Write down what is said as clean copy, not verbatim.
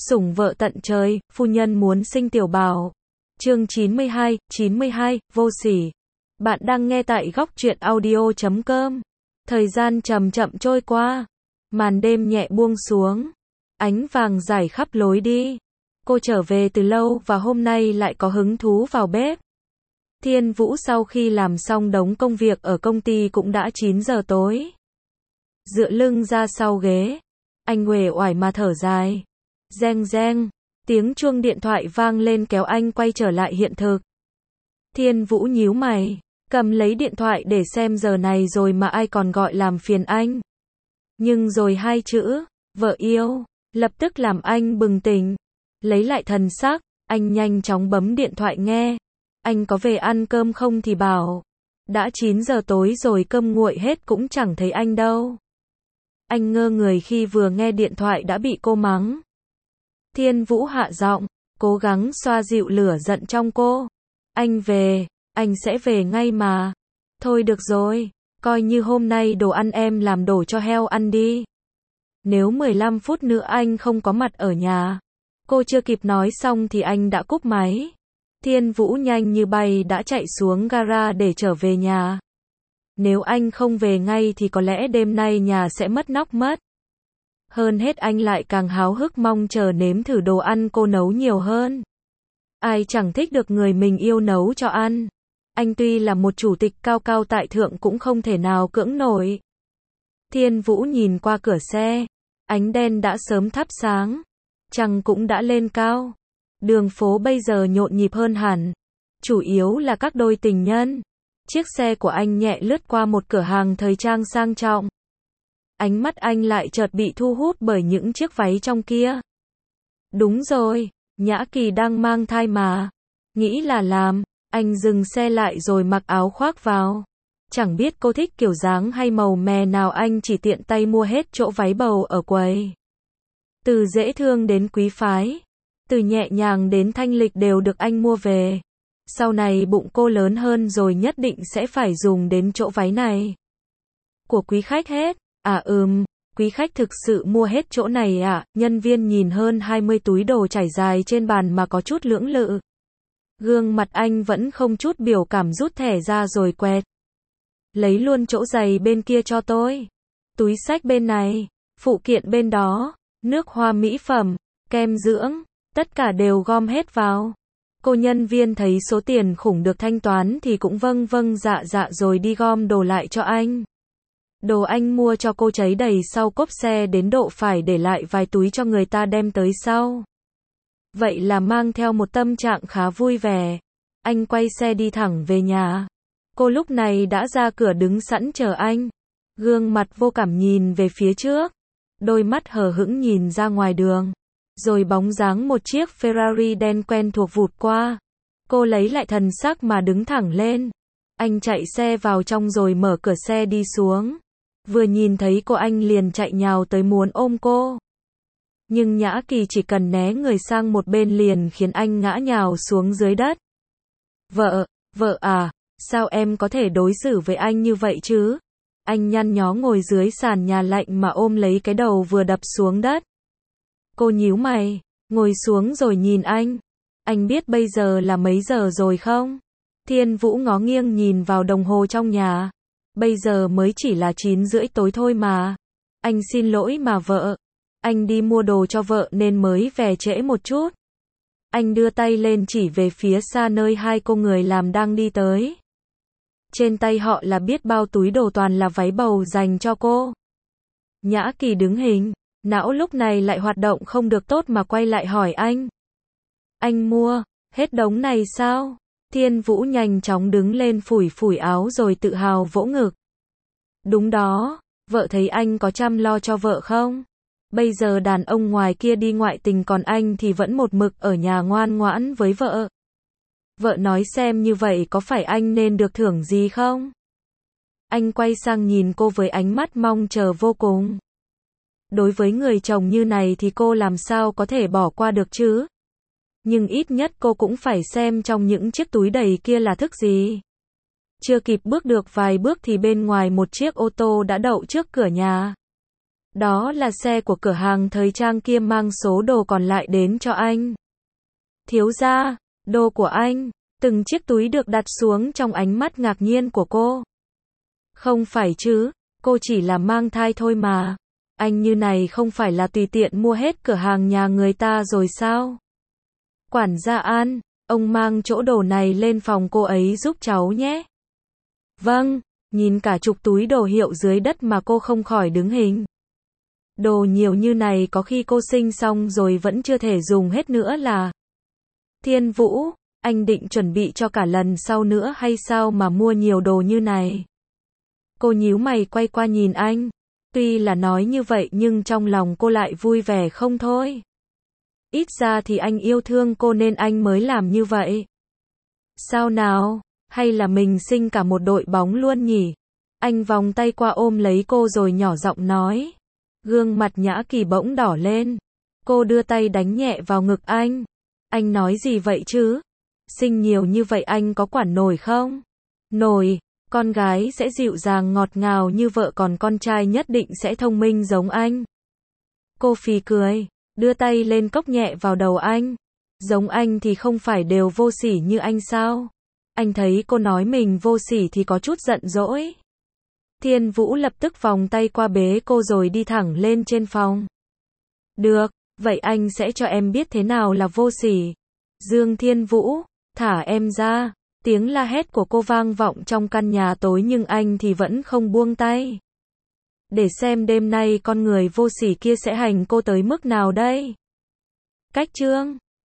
Sủng vợ tận trời, phu nhân muốn sinh tiểu bảo. Chương 92, vô sỉ. Bạn đang nghe tại góc truyện audio.com. Thời gian chậm chậm trôi qua. Màn đêm nhẹ buông xuống. Ánh vàng rải khắp lối đi. Cô trở về từ lâu và hôm nay lại có hứng thú vào bếp. Thiên Vũ sau khi làm xong đống công việc ở công ty cũng đã 9 giờ tối. Dựa lưng ra sau ghế. Anh uể oải mà thở dài. Reng reng. Tiếng chuông điện thoại vang lên kéo anh quay trở lại hiện thực. Thiên Vũ nhíu mày. Cầm lấy điện thoại để xem giờ này rồi mà ai còn gọi làm phiền anh. Nhưng rồi hai chữ, vợ yêu, lập tức làm anh bừng tỉnh. Lấy lại thần sắc, anh nhanh chóng bấm điện thoại nghe. Anh có về ăn cơm không thì bảo. Đã 9 giờ tối rồi cơm nguội hết cũng chẳng thấy anh đâu. Anh ngơ người khi vừa nghe điện thoại đã bị cô mắng. Thiên Vũ hạ giọng, cố gắng xoa dịu lửa giận trong cô. Anh về, anh sẽ về ngay mà. Thôi được rồi, coi như hôm nay đồ ăn em làm đổ cho heo ăn đi. Nếu 15 phút nữa anh không có mặt ở nhà. Cô chưa kịp nói xong thì anh đã cúp máy. Thiên Vũ nhanh như bay đã chạy xuống gara để trở về nhà. Nếu anh không về ngay thì có lẽ đêm nay nhà sẽ mất nóc mất. Hơn hết anh lại càng háo hức mong chờ nếm thử đồ ăn cô nấu nhiều hơn. Ai chẳng thích được người mình yêu nấu cho ăn. Anh tuy là một chủ tịch cao cao tại thượng cũng không thể nào cưỡng nổi. Thiên Vũ nhìn qua cửa xe. Ánh đèn đã sớm thắp sáng. Trăng cũng đã lên cao. Đường phố bây giờ nhộn nhịp hơn hẳn. Chủ yếu là các đôi tình nhân. Chiếc xe của anh nhẹ lướt qua một cửa hàng thời trang sang trọng. Ánh mắt anh lại chợt bị thu hút bởi những chiếc váy trong kia. Đúng rồi, Nhã Kỳ đang mang thai mà. Nghĩ là làm, anh dừng xe lại rồi mặc áo khoác vào. Chẳng biết cô thích kiểu dáng hay màu mè nào anh chỉ tiện tay mua hết chỗ váy bầu ở quầy. Từ dễ thương đến quý phái, từ nhẹ nhàng đến thanh lịch đều được anh mua về. Sau này bụng cô lớn hơn rồi nhất định sẽ phải dùng đến chỗ váy này. Của quý khách hết. Quý khách thực sự mua hết chỗ này à? Nhân viên nhìn hơn 20 túi đồ trải dài trên bàn mà có chút lưỡng lự. Gương mặt anh vẫn không chút biểu cảm rút thẻ ra rồi quẹt. Lấy luôn chỗ giày bên kia cho tôi. Túi xách bên này, phụ kiện bên đó, nước hoa mỹ phẩm, kem dưỡng, tất cả đều gom hết vào. Cô nhân viên thấy số tiền khủng được thanh toán thì cũng vâng dạ rồi đi gom đồ lại cho anh. Đồ anh mua cho cô cháy đầy sau cốp xe đến độ phải để lại vài túi cho người ta đem tới sau. Vậy là mang theo một tâm trạng khá vui vẻ. Anh quay xe đi thẳng về nhà. Cô lúc này đã ra cửa đứng sẵn chờ anh. Gương mặt vô cảm nhìn về phía trước. Đôi mắt hờ hững nhìn ra ngoài đường. Rồi bóng dáng một chiếc Ferrari đen quen thuộc vụt qua. Cô lấy lại thần sắc mà đứng thẳng lên. Anh chạy xe vào trong rồi mở cửa xe đi xuống. Vừa nhìn thấy cô anh liền chạy nhào tới muốn ôm cô. Nhưng Nhã Kỳ chỉ cần né người sang một bên liền khiến anh ngã nhào xuống dưới đất. Vợ à, sao em có thể đối xử với anh như vậy chứ? Anh nhăn nhó ngồi dưới sàn nhà lạnh mà ôm lấy cái đầu vừa đập xuống đất. Cô nhíu mày, ngồi xuống rồi nhìn anh. Anh biết bây giờ là mấy giờ rồi không? Thiên Vũ ngó nghiêng nhìn vào đồng hồ trong nhà. Bây giờ mới chỉ là 9 rưỡi tối thôi mà. Anh xin lỗi mà vợ. Anh đi mua đồ cho vợ nên mới về trễ một chút. Anh đưa tay lên chỉ về phía xa nơi hai cô người làm đang đi tới. Trên tay họ là biết bao túi đồ toàn là váy bầu dành cho cô. Nhã Kỳ đứng hình, não lúc này lại hoạt động không được tốt mà quay lại hỏi anh. Anh mua hết đống này sao? Thiên Vũ nhanh chóng đứng lên phủi áo rồi tự hào vỗ ngực. Đúng đó, vợ thấy anh có chăm lo cho vợ không? Bây giờ đàn ông ngoài kia đi ngoại tình còn anh thì vẫn một mực ở nhà ngoan ngoãn với vợ. Vợ nói xem như vậy có phải anh nên được thưởng gì không? Anh quay sang nhìn cô với ánh mắt mong chờ vô cùng. Đối với người chồng như này thì cô làm sao có thể bỏ qua được chứ? Nhưng ít nhất cô cũng phải xem trong những chiếc túi đầy kia là thức gì. Chưa kịp bước được vài bước thì bên ngoài một chiếc ô tô đã đậu trước cửa nhà. Đó là xe của cửa hàng thời trang kia mang số đồ còn lại đến cho anh. Thiếu gia, đồ của anh. Từng chiếc túi được đặt xuống trong ánh mắt ngạc nhiên của cô. Không phải chứ, cô chỉ là mang thai thôi mà. Anh như này không phải là tùy tiện mua hết cửa hàng nhà người ta rồi sao? Quản gia An, ông mang chỗ đồ này lên phòng cô ấy giúp cháu nhé. Vâng, nhìn cả chục túi đồ hiệu dưới đất mà cô không khỏi đứng hình. Đồ nhiều như này có khi cô sinh xong rồi vẫn chưa thể dùng hết nữa là. Thiên Vũ, anh định chuẩn bị cho cả lần sau nữa hay sao mà mua nhiều đồ như này? Cô nhíu mày quay qua nhìn anh. Tuy là nói như vậy nhưng trong lòng cô lại vui vẻ không thôi. Ít ra thì anh yêu thương cô nên anh mới làm như vậy. Sao nào, hay là mình sinh cả một đội bóng luôn nhỉ? Anh vòng tay qua ôm lấy cô rồi nhỏ giọng nói. Gương mặt Nhã Kỳ bỗng đỏ lên. Cô đưa tay đánh nhẹ vào ngực anh. Anh nói gì vậy chứ? Sinh nhiều như vậy anh có quản nổi không? Nổi, con gái sẽ dịu dàng ngọt ngào như vợ còn con trai nhất định sẽ thông minh giống anh. Cô phì cười, đưa tay lên cốc nhẹ vào đầu anh. Giống anh thì không phải đều vô sỉ như anh sao? Anh thấy cô nói mình vô sỉ thì có chút giận dỗi. Thiên Vũ lập tức vòng tay qua bế cô rồi đi thẳng lên trên phòng. Được, vậy anh sẽ cho em biết thế nào là vô sỉ. Dương Thiên Vũ, thả em ra. Tiếng la hét của cô vang vọng trong căn nhà tối nhưng anh thì vẫn không buông tay. Để xem đêm nay con người vô sỉ kia sẽ hành cô tới mức nào đây. Cách chương